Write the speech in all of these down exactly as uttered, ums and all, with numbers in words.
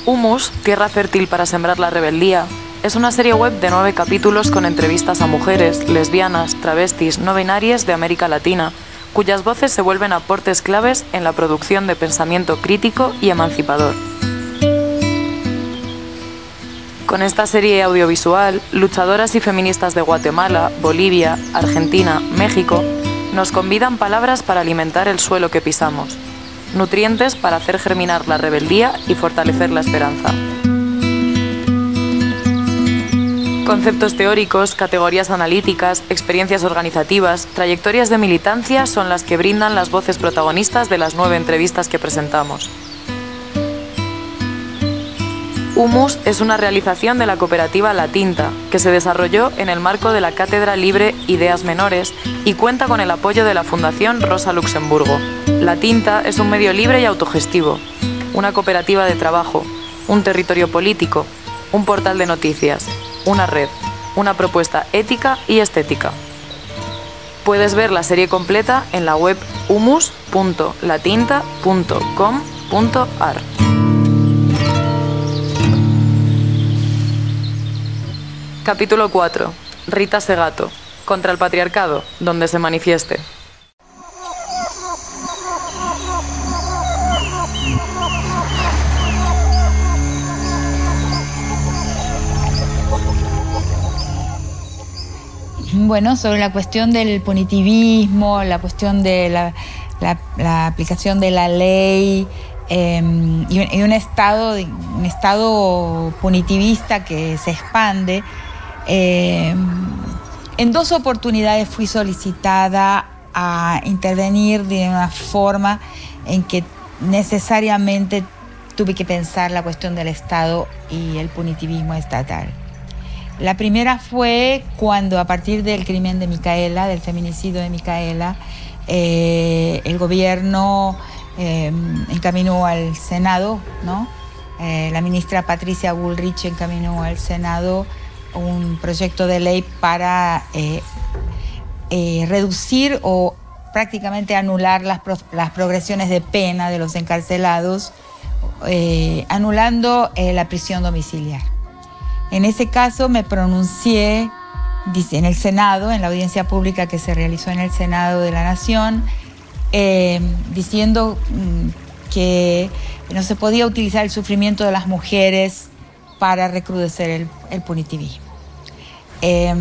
Humus, tierra fértil para sembrar la rebeldía, es una serie web de nueve capítulos con entrevistas a mujeres, lesbianas, travestis, no binarias de América Latina, cuyas voces se vuelven aportes claves en la producción de pensamiento crítico y emancipador. Con esta serie audiovisual, luchadoras y feministas de Guatemala, Bolivia, Argentina, México, nos convidan palabras para alimentar el suelo que pisamos, nutrientes para hacer germinar la rebeldía y fortalecer la esperanza. Conceptos teóricos, categorías analíticas, experiencias organizativas, trayectorias de militancia son las que brindan las voces protagonistas de las nueve entrevistas que presentamos. Humus es una realización de la cooperativa La Tinta, que se desarrolló en el marco de la Cátedra Libre Ideas Menores y cuenta con el apoyo de la Fundación Rosa Luxemburgo. La Tinta es un medio libre y autogestivo, una cooperativa de trabajo, un territorio político, un portal de noticias, una red, una propuesta ética y estética. Puedes ver la serie completa en la web humus punto latinta punto com punto ar. Capítulo cuatro. Rita Segato. Contra el patriarcado, donde se manifieste. Bueno, sobre la cuestión del punitivismo, la cuestión de la, la, la aplicación de la ley eh, y, un, y un estado, un estado punitivista que se expande. Eh, en dos oportunidades fui solicitada a intervenir de una forma en que necesariamente tuve que pensar la cuestión del Estado y el punitivismo estatal. La primera fue cuando, a partir del crimen de Micaela, del feminicidio de Micaela, eh, el gobierno eh, encaminó al Senado, ¿no? Eh, la ministra Patricia Bullrich encaminó al Senado un proyecto de ley para eh, eh, reducir o prácticamente anular las, pro, las progresiones de pena de los encarcelados, eh, anulando eh, la prisión domiciliar. En ese caso me pronuncié en el Senado, en la audiencia pública que se realizó en el Senado de la Nación, eh, diciendo mm, que no se podía utilizar el sufrimiento de las mujeres para recrudecer el, el punitivismo. Eh,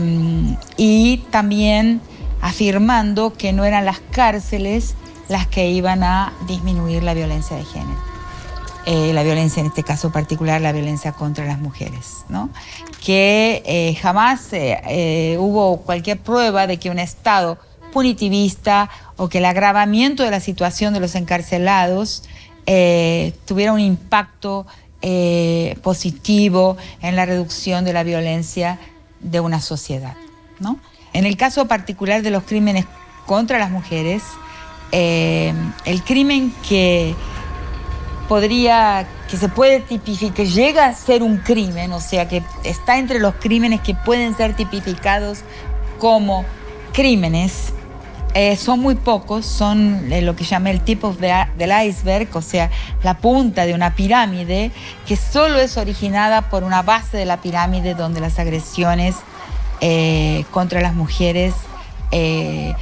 y también afirmando que no eran las cárceles las que iban a disminuir la violencia de género. Eh, la violencia, en este caso particular, la violencia contra las mujeres, ¿no? Que eh, jamás eh, eh, hubo cualquier prueba de que un Estado punitivista o que el agravamiento de la situación de los encarcelados eh, tuviera un impacto eh, positivo en la reducción de la violencia de una sociedad, ¿no? En el caso particular de los crímenes contra las mujeres, eh, el crimen que podría, que se puede tipificar, que llega a ser un crimen, o sea, que está entre los crímenes que pueden ser tipificados como crímenes, eh, son muy pocos, son eh, lo que llama el tip of the, del iceberg, o sea, la punta de una pirámide que solo es originada por una base de la pirámide donde las agresiones eh, contra las mujeres eh,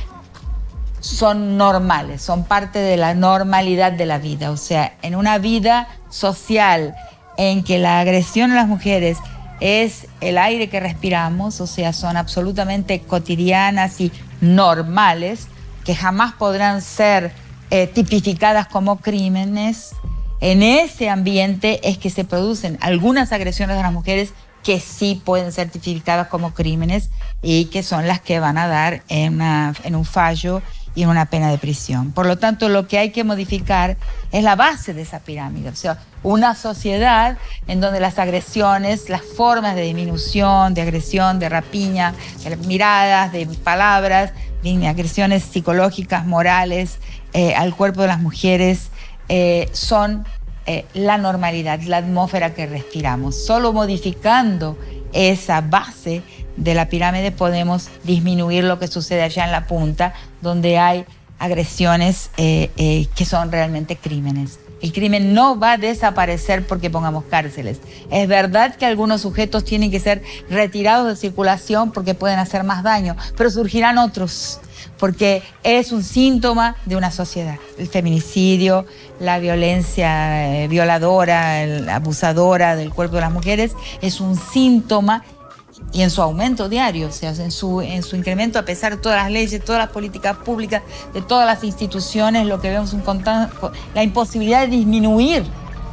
son normales, son parte de la normalidad de la vida. O sea, en una vida social en que la agresión a las mujeres es el aire que respiramos, o sea, son absolutamente cotidianas y normales, que jamás podrán ser eh, tipificadas como crímenes, en ese ambiente es que se producen algunas agresiones a las mujeres que sí pueden ser tipificadas como crímenes y que son las que van a dar en, una, en un fallo y en una pena de prisión. Por lo tanto, lo que hay que modificar es la base de esa pirámide, o sea, una sociedad en donde las agresiones, las formas de disminución, de agresión, de rapiña, de miradas, de palabras, de agresiones psicológicas, morales, eh, al cuerpo de las mujeres, eh, son eh, la normalidad, la atmósfera que respiramos. Solo modificando esa base de la pirámide podemos disminuir lo que sucede allá en la punta, donde hay agresiones eh, eh, que son realmente crímenes El crimen no va a desaparecer porque pongamos cárceles. Es verdad que algunos sujetos tienen que ser retirados de circulación porque pueden hacer más daño, pero surgirán otros, porque es un síntoma de una sociedad. El feminicidio, la violencia eh, violadora, el, abusadora del cuerpo de las mujeres, es un síntoma, y en su aumento diario, o sea, en su, en su incremento, a pesar de todas las leyes, todas las políticas públicas, de todas las instituciones, lo que vemos es un, la imposibilidad de disminuir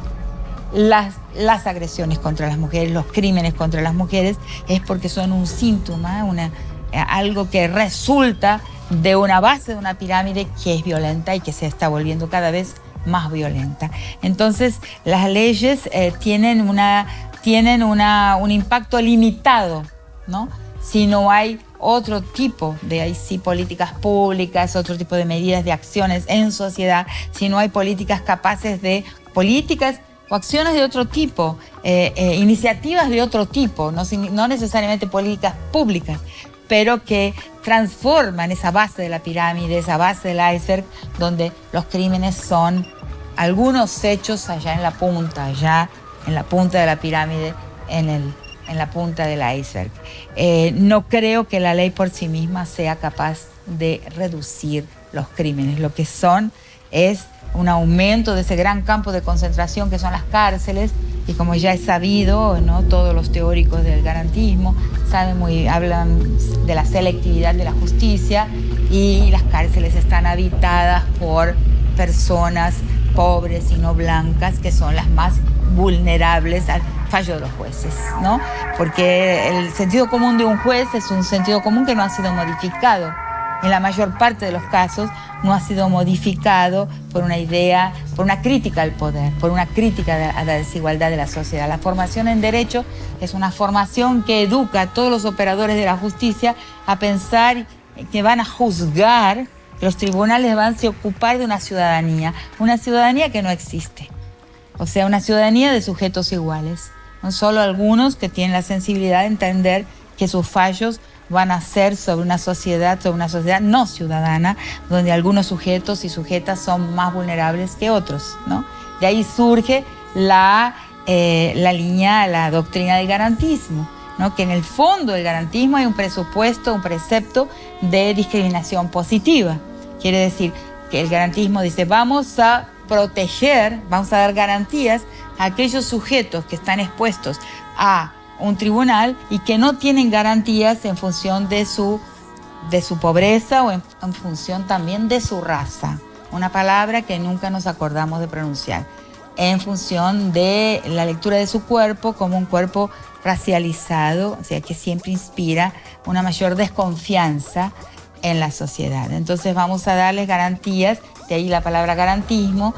las, las agresiones contra las mujeres, los crímenes contra las mujeres, es porque son un síntoma, una, algo que resulta de una base de una pirámide que es violenta y que se está volviendo cada vez más violenta. Entonces, las leyes eh, tienen una... tienen una, un impacto limitado, ¿no? Si no hay otro tipo de ahí sí, políticas públicas, otro tipo de medidas, de acciones en sociedad, si no hay políticas capaces de, políticas o acciones de otro tipo, eh, eh, iniciativas de otro tipo, no, no necesariamente políticas públicas, pero que transforman esa base de la pirámide, esa base del iceberg, donde los crímenes son algunos hechos allá en la punta, allá en la punta de la pirámide, en, el, en la punta del iceberg. Eh, no creo que la ley por sí misma sea capaz de reducir los crímenes. Lo que son es un aumento de ese gran campo de concentración que son las cárceles, y como ya es sabido, ¿no? Todos los teóricos del garantismo saben muy, hablan de la selectividad de la justicia, y las cárceles están habitadas por personas pobres y no blancas, que son las más vulnerables al fallo de los jueces, ¿no? Porque el sentido común de un juez es un sentido común que no ha sido modificado. En la mayor parte de los casos no ha sido modificado por una idea, por una crítica al poder, por una crítica a la desigualdad de la sociedad. La formación en derecho es una formación que educa a todos los operadores de la justicia a pensar que van a juzgar, que los tribunales van a ocupar de una ciudadanía, una ciudadanía que no existe. O sea, una ciudadanía de sujetos iguales. No solo algunos que tienen la sensibilidad de entender que sus fallos van a ser sobre una sociedad, sobre una sociedad no ciudadana, donde algunos sujetos y sujetas son más vulnerables que otros, ¿no? De ahí surge la, eh, la línea, la doctrina del garantismo, ¿no? Que en el fondo del garantismo hay un presupuesto, un precepto de discriminación positiva. Quiere decir que el garantismo dice, vamos a proteger, vamos a dar garantías a aquellos sujetos que están expuestos a un tribunal y que no tienen garantías en función de su, de su pobreza o en, en función también de su raza. Una palabra que nunca nos acordamos de pronunciar. En función de la lectura de su cuerpo como un cuerpo racializado, o sea, que siempre inspira una mayor desconfianza en la sociedad. Entonces vamos a darles garantías, de ahí la palabra garantismo.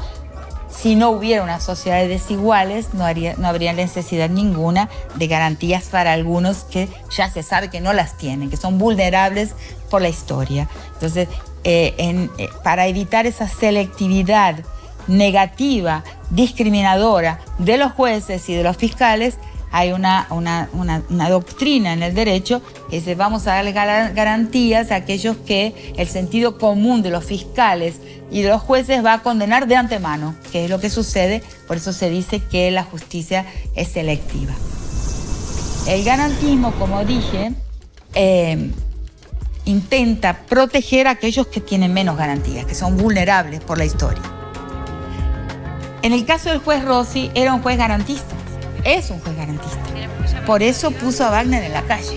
Si no hubiera una sociedad de desiguales, no, haría, no habría necesidad ninguna de garantías para algunos que ya se sabe que no las tienen, que son vulnerables por la historia. Entonces, eh, en, eh, para evitar esa selectividad negativa, discriminadora de los jueces y de los fiscales, hay una, una, una, una doctrina en el derecho que dice, vamos a darle garantías a aquellos que el sentido común de los fiscales y de los jueces va a condenar de antemano, que es lo que sucede, por eso se dice que la justicia es selectiva. El garantismo, como dije, eh, intenta proteger a aquellos que tienen menos garantías, que son vulnerables por la historia. En el caso del juez Rossi, era un juez garantista. Es un juez garantista. Por eso puso a Wagner en la calle.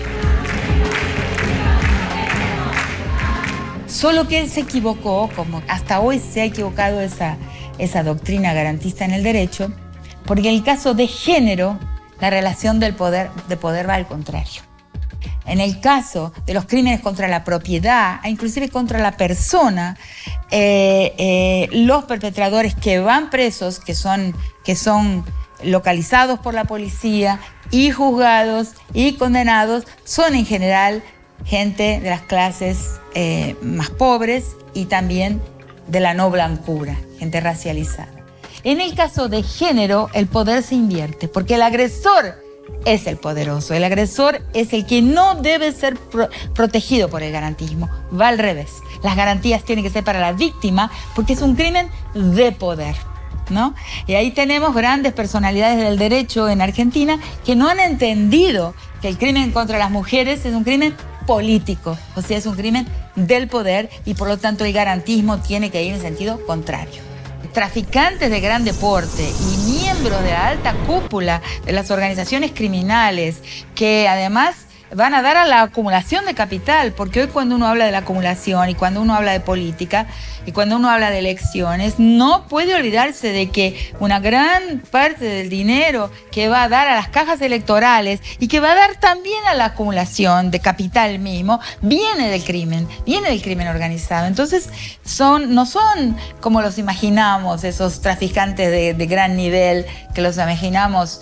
Solo que él se equivocó, como hasta hoy se ha equivocado esa, esa doctrina garantista en el derecho, porque en el caso de género, la relación del poder, de poder va al contrario. En el caso de los crímenes contra la propiedad, e inclusive contra la persona, eh, eh, los perpetradores que van presos, que son, que son localizados por la policía y juzgados y condenados, son en general gente de las clases eh, más pobres y también de la no blancura, gente racializada. En el caso de género, el poder se invierte, porque el agresor es el poderoso, el agresor es el que no debe ser pro- protegido por el garantismo, va al revés. Las garantías tienen que ser para la víctima porque es un crimen de poder. ¿no? Y ahí tenemos grandes personalidades del derecho en Argentina que no han entendido que el crimen contra las mujeres es un crimen político, o sea, es un crimen del poder y por lo tanto el garantismo tiene que ir en sentido contrario. Traficantes de gran deporte y miembros de la alta cúpula de las organizaciones criminales que además van a dar a la acumulación de capital, porque hoy cuando uno habla de la acumulación y cuando uno habla de política y cuando uno habla de elecciones, no puede olvidarse de que una gran parte del dinero que va a dar a las cajas electorales y que va a dar también a la acumulación de capital mismo, viene del crimen, viene del crimen organizado. Entonces son, no son como los imaginamos, esos traficantes de, de gran nivel que los imaginamos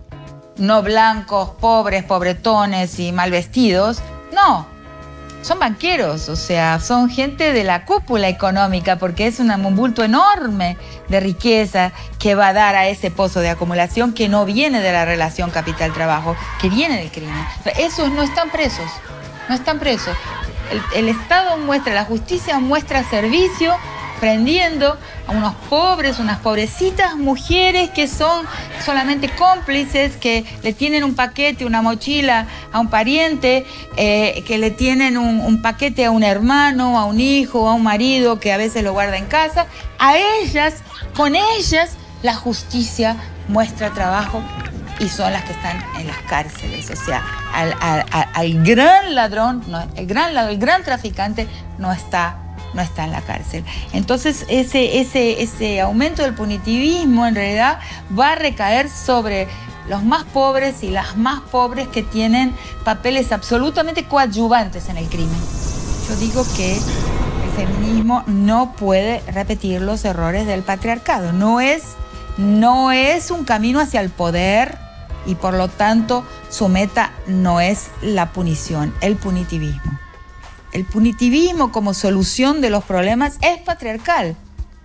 no blancos, pobres, pobretones y mal vestidos. No, son banqueros, o sea, son gente de la cúpula económica porque es una, un bulto enorme de riqueza que va a dar a ese pozo de acumulación que no viene de la relación capital-trabajo, que viene del crimen. Esos no están presos, no están presos. El, el Estado muestra, la justicia muestra servicio prendiendo a unos pobres, unas pobrecitas mujeres que son solamente cómplices, que le tienen un paquete, una mochila a un pariente, eh, que le tienen un, un paquete a un hermano, a un hijo, a un marido que a veces lo guarda en casa. A ellas, con ellas, la justicia muestra trabajo y son las que están en las cárceles. O sea, al, al, al gran ladrón, no, el, gran, el gran traficante no está no está en la cárcel. Entonces ese, ese, ese aumento del punitivismo en realidad va a recaer sobre los más pobres y las más pobres que tienen papeles absolutamente coadyuvantes en el crimen. Yo digo que el feminismo no puede repetir los errores del patriarcado. No es, no es un camino hacia el poder y por lo tanto su meta no es la punición, el punitivismo. El punitivismo como solución de los problemas es patriarcal,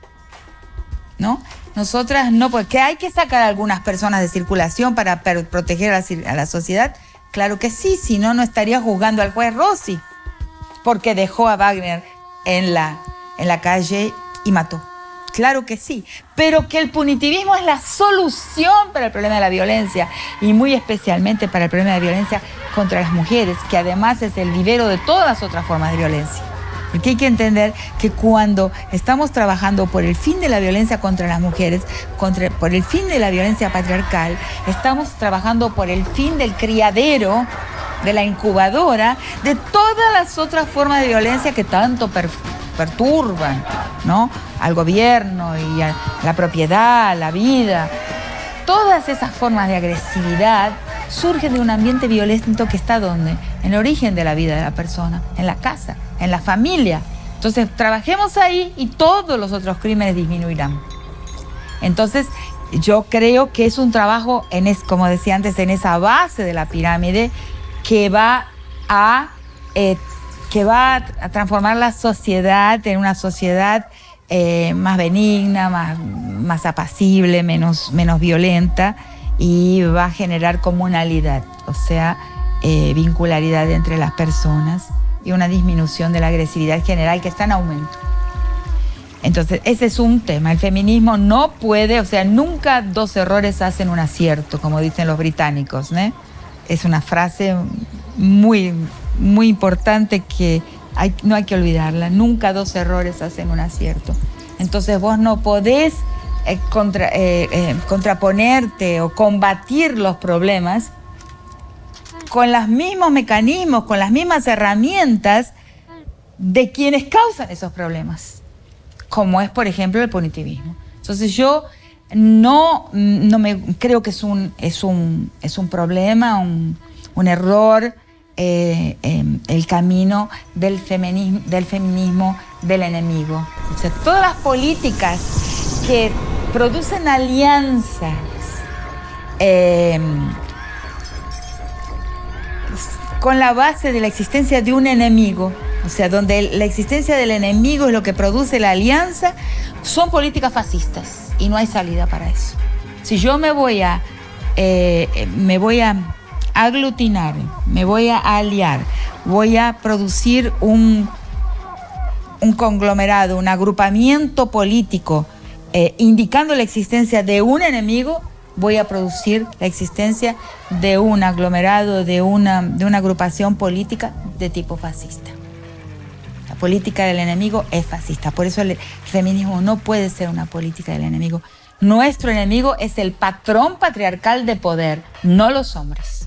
¿no? Nosotras no, porque hay que sacar a algunas personas de circulación para per- proteger a la, a la sociedad. Claro que sí, si no, no estaría juzgando al juez Rossi, porque dejó a Wagner en la, en la calle y mató. Claro que sí, pero que el punitivismo es la solución para el problema de la violencia y muy especialmente para el problema de violencia contra las mujeres, que además es el vivero de todas las otras formas de violencia. Porque hay que entender que cuando estamos trabajando por el fin de la violencia contra las mujeres, contra, por el fin de la violencia patriarcal, estamos trabajando por el fin del criadero, de la incubadora, de todas las otras formas de violencia que tanto per, perturban, ¿no?, al gobierno y a la propiedad, a la vida. Todas esas formas de agresividad surgen de un ambiente violento que está ¿dónde? En el origen de la vida de la persona, en la casa, en la familia. Entonces, trabajemos ahí y todos los otros crímenes disminuirán. Entonces, yo creo que es un trabajo, en es, como decía antes, en esa base de la pirámide que va a, eh, que va a transformar la sociedad en una sociedad eh, más benigna, más, más apacible, menos, menos violenta, y va a generar comunalidad, o sea, eh, vincularidad entre las personas y una disminución de la agresividad general que está en aumento. Entonces, ese es un tema. El feminismo no puede, o sea, nunca dos errores hacen un acierto, como dicen los británicos, ¿no? Es una frase muy, muy importante que hay, no hay que olvidarla. Nunca dos errores hacen un acierto. Entonces, vos no podés eh, contra, eh, eh, contraponerte o combatir los problemas con los mismos mecanismos, con las mismas herramientas de quienes causan esos problemas, como es, por ejemplo, el punitivismo. Entonces yo no, no me creo que es un, es un, es un problema, un, un error, eh, eh, el camino del feminismo, del feminismo del enemigo. O sea, todas las políticas que producen alianzas eh, con la base de la existencia de un enemigo, o sea, donde la existencia del enemigo es lo que produce la alianza, son políticas fascistas y no hay salida para eso. Si yo me voy a, eh, me voy a aglutinar, me voy a aliar, voy a producir un, un conglomerado, un agrupamiento político eh, indicando la existencia de un enemigo, voy a producir la existencia de un aglomerado, de una, de una agrupación política de tipo fascista. La política del enemigo es fascista, por eso el, el feminismo no puede ser una política del enemigo. Nuestro enemigo es el patrón patriarcal de poder, no los hombres.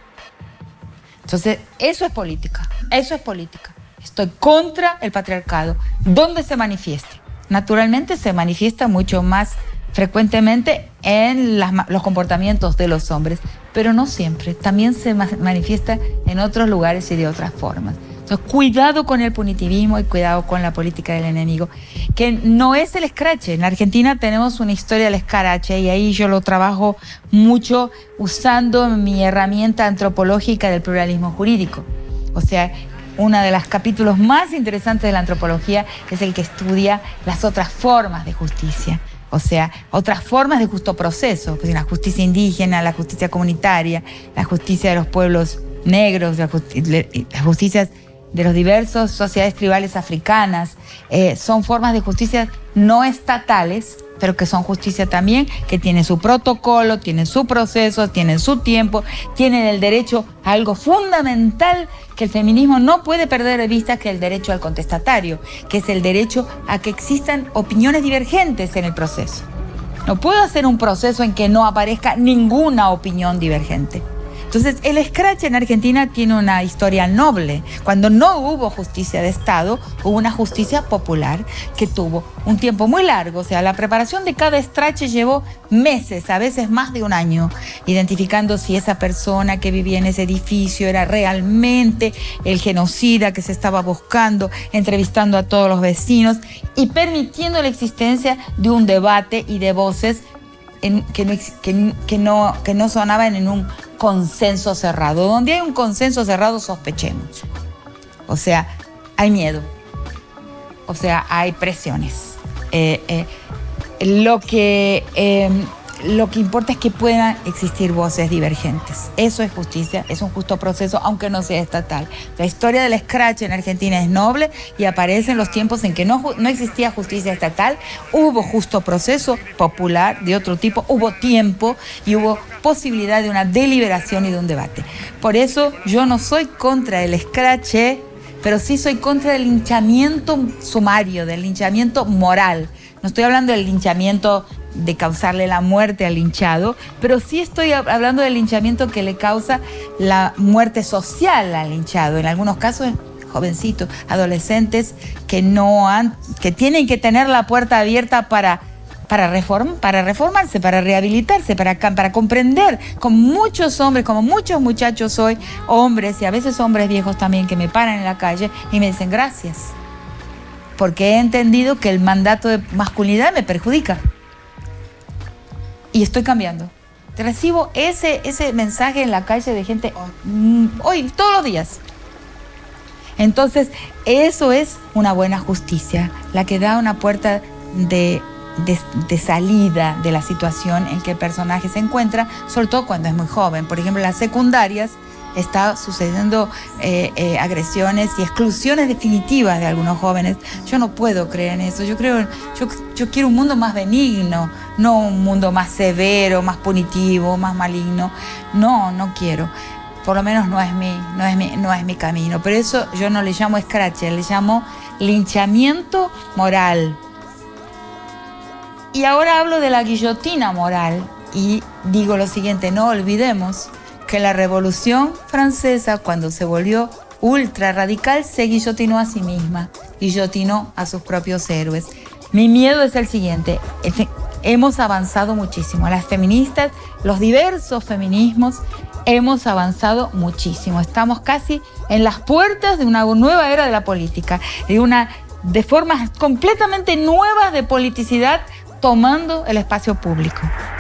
Entonces, eso es política, eso es política. Estoy contra el patriarcado. ¿Dónde se manifiesta? Naturalmente se manifiesta mucho más frecuentemente en las, los comportamientos de los hombres, pero no siempre. También se ma- manifiesta en otros lugares y de otras formas. Entonces, cuidado con el punitivismo y cuidado con la política del enemigo, que no es el escrache. En Argentina tenemos una historia del escrache y ahí yo lo trabajo mucho usando mi herramienta antropológica del pluralismo jurídico. O sea, uno de los capítulos más interesantes de la antropología es el que estudia las otras formas de justicia. O sea, otras formas de justo proceso, pues la justicia indígena, la justicia comunitaria, la justicia de los pueblos negros, la justi- las justicias de las diversas sociedades tribales africanas, eh, son formas de justicia no estatales, pero que son justicia también, que tienen su protocolo, tienen su proceso, tienen su tiempo, tienen el derecho a algo fundamental que el feminismo no puede perder de vista, que es el derecho al contestatario, que es el derecho a que existan opiniones divergentes en el proceso. No puedo hacer un proceso en que no aparezca ninguna opinión divergente. Entonces, el escrache en Argentina tiene una historia noble. Cuando no hubo justicia de Estado, hubo una justicia popular que tuvo un tiempo muy largo. O sea, la preparación de cada escrache llevó meses, a veces más de un año, identificando si esa persona que vivía en ese edificio era realmente el genocida que se estaba buscando, entrevistando a todos los vecinos y permitiendo la existencia de un debate y de voces en, que, no, que, que, no, que no sonaban en un consenso cerrado. Donde hay un consenso cerrado, sospechemos. O sea, hay miedo. O sea, hay presiones. Eh, eh, lo, que, eh, lo que importa es que puedan existir voces divergentes. Eso es justicia, es un justo proceso, aunque no sea estatal. La historia del escrache en Argentina es noble y aparece en los tiempos en que no, no existía justicia estatal. Hubo justo proceso popular de otro tipo, hubo tiempo y hubo posibilidad de una deliberación y de un debate. Por eso yo no soy contra el escrache, pero sí soy contra el linchamiento sumario, del linchamiento moral. No estoy hablando del linchamiento de causarle la muerte al linchado, pero sí estoy hablando del linchamiento que le causa la muerte social al linchado. En algunos casos, jovencitos, adolescentes que no han, que tienen que tener la puerta abierta para Para, reform, para reformarse, para rehabilitarse, para, para comprender, con muchos hombres, como muchos muchachos hoy, hombres y a veces hombres viejos también, que me paran en la calle y me dicen gracias, porque he entendido que el mandato de masculinidad me perjudica y estoy cambiando. Recibo ese, ese mensaje en la calle de gente hoy, todos los días. Entonces, eso es una buena justicia, la que da una puerta de De, de salida de la situación en que el personaje se encuentra, sobre todo cuando es muy joven. Por ejemplo, en las secundarias está sucediendo eh, eh, agresiones y exclusiones definitivas de algunos jóvenes. Yo no puedo creer en eso. Yo creo, yo, yo quiero un mundo más benigno, no un mundo más severo, más punitivo, más maligno. No, no quiero. Por lo menos no es mi, no es mi, no es mi camino. Pero eso yo no le llamo escrache, le llamo linchamiento moral. Y ahora hablo de la guillotina moral y digo lo siguiente: no olvidemos que la Revolución Francesa, cuando se volvió ultra radical, se guillotinó a sí misma, guillotinó a sus propios héroes. Mi miedo es el siguiente: hemos avanzado muchísimo, las feministas, los diversos feminismos, hemos avanzado muchísimo. Estamos casi en las puertas de una nueva era de la política, de, una, de formas completamente nuevas de politicidad tomando el espacio público.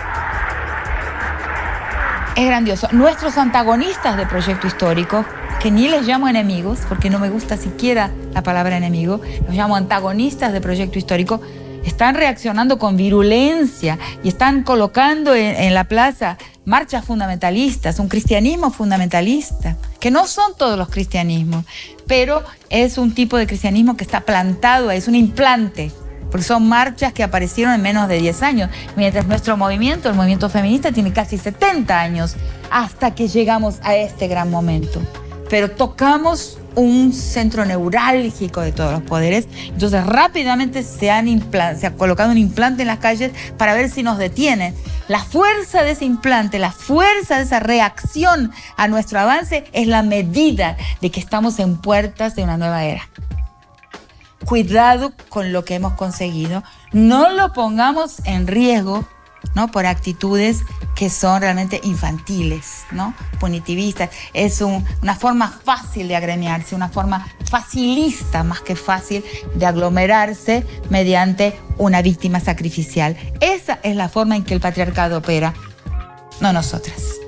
Es grandioso. Nuestros antagonistas de Proyecto Histórico, que ni les llamo enemigos, porque no me gusta siquiera la palabra enemigo, los llamo antagonistas de Proyecto Histórico, están reaccionando con virulencia y están colocando en, en la plaza marchas fundamentalistas, un cristianismo fundamentalista, que no son todos los cristianismos, pero es un tipo de cristianismo que está plantado, es un implante porque son marchas que aparecieron en menos de diez años, mientras nuestro movimiento, el movimiento feminista, tiene casi setenta años, hasta que llegamos a este gran momento. Pero tocamos un centro neurálgico de todos los poderes, entonces rápidamente se, han se ha colocado un implante en las calles para ver si nos detienen. La fuerza de ese implante, la fuerza de esa reacción a nuestro avance es la medida de que estamos en puertas de una nueva era. Cuidado con lo que hemos conseguido, no lo pongamos en riesgo, ¿no?, por actitudes que son realmente infantiles, ¿no?, punitivistas. Es un, una forma fácil de agremiarse, una forma facilista más que fácil de aglomerarse mediante una víctima sacrificial. Esa es la forma en que el patriarcado opera, no nosotras.